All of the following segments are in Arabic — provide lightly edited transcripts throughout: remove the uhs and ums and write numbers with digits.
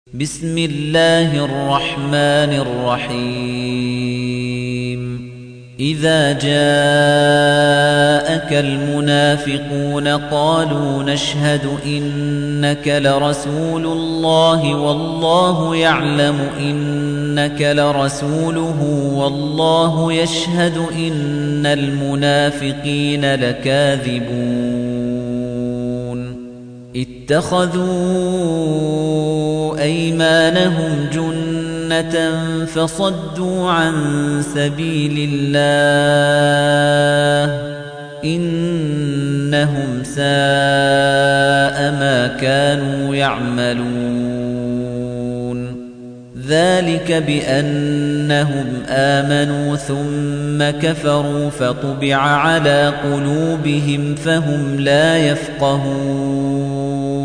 بسم الله الرحمن الرحيم إذا جاءك المنافقون قالوا نشهد إنك لرسول الله والله يعلم إنك لرسوله والله يشهد إن المنافقين لكاذبون اتخذوا أيمانهم جنة فصدوا عن سبيل الله إنهم ساء ما كانوا يعملون ذلك بأنهم آمنوا ثم كفروا فطبع على قلوبهم فهم لا يفقهون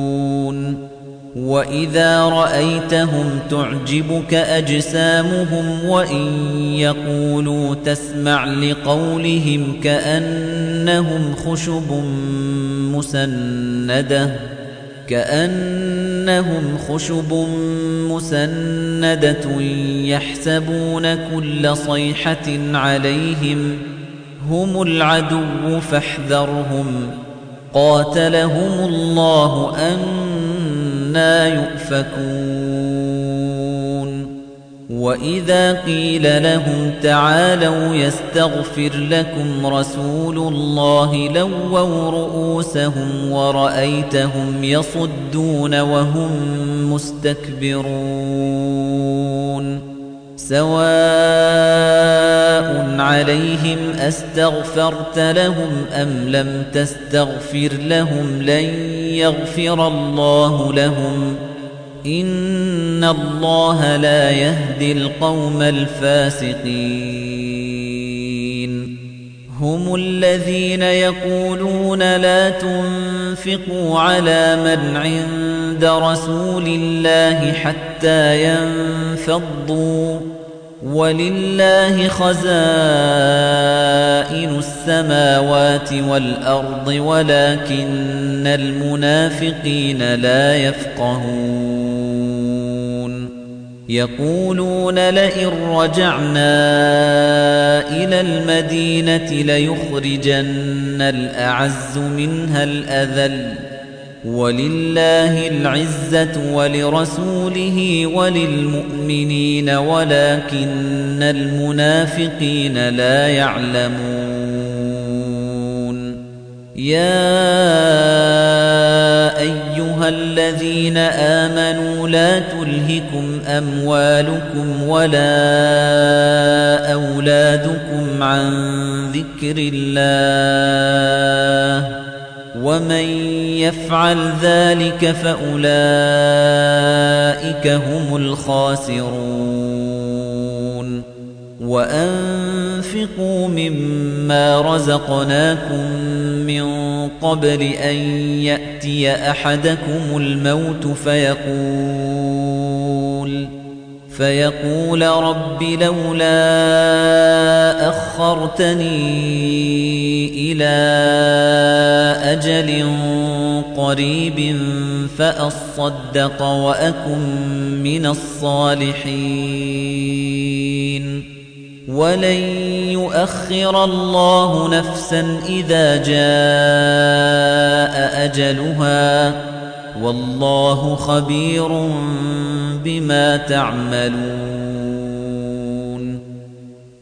وَإِذَا رَأَيْتَهُمْ تُعْجِبُكَ أَجْسَامُهُمْ وَإِن يَقُولُوا تَسْمَعْ لِقَوْلِهِمْ كَأَنَّهُمْ خُشُبٌ مُّسَنَّدَةٌ يَحْسَبُونَ كُلَّ صَيْحَةٍ عَلَيْهِمْ هُمُ الْعَدُوُّ فاحذرهم قَاتَلَهُمُ اللَّهُ أَنَّىٰ يُؤْفَكُونَ وَإِذَا قِيلَ لَهُمْ تَعَالَوْا يَسْتَغْفِرْ لَكُمْ رَسُولُ اللَّهِ لَوَّوْا رُءُوسَهُمْ وَرَأَيْتَهُمْ يَصُدُّونَ وَهُمْ مُسْتَكْبِرُونَ سَوَاءٌ عَلَيْهِمْ أَسْتَغْفَرْتَ لَهُمْ أَمْ لَمْ تَسْتَغْفِرْ لَهُمْ لَن يَغْفِرَ اللَّهُ لَهُمْ إِنَّ اللَّهَ لَا يَهْدِي الْقَوْمَ الْفَاسِقِينَ هُمُ الَّذِينَ يَقُولُونَ لَا تُنفِقُوا عَلَى مَنْ عِندَ رَسُولِ اللَّهِ حَتَّى يَنفَضُّوا وَلِلَّهِ خَزَائِنُ السَّمَاوَاتِ وَالْأَرْضِ وَلَكِنَّ الْمُنَافِقِينَ لَا يَفْقَهُونَ يَقُولُونَ لَئِن رَّجَعْنَا إِلَى الْمَدِينَةِ لَيُخْرِجَنَّ الْأَعَزُّ مِنْهَا الْأَذَلَّ وَلِلَّهِ الْعِزَّةُ وَلِرَسُولِهِ وَلِلْمُؤْمِنِينَ وَلَكِنَّ الْمُنَافِقِينَ لَا يَعْلَمُونَ يَا أَيُّهَا الَّذِينَ آمَنُوا لَا تُلْهِكُمْ أَمْوَالُكُمْ وَلَا أَوْلَادُكُمْ عَن ذِكْرِ اللَّهِ وَمَن يَفْعَلْ ذَلِكَ فَأُولَئِكَ هُمُ الْخَاسِرُونَ وَأَنفِقُوا مِمَّا رَزَقْنَاكُم مِّن قَبْلِ أَن يَأْتِيَ أَحَدَكُمُ الْمَوْتُ فيقول رب لولا أخرتني إلى أجل قريب فأصدق وأكن من الصالحين ولن يؤخر الله نفسا إذا جاء أجلها والله خبير بما تعملون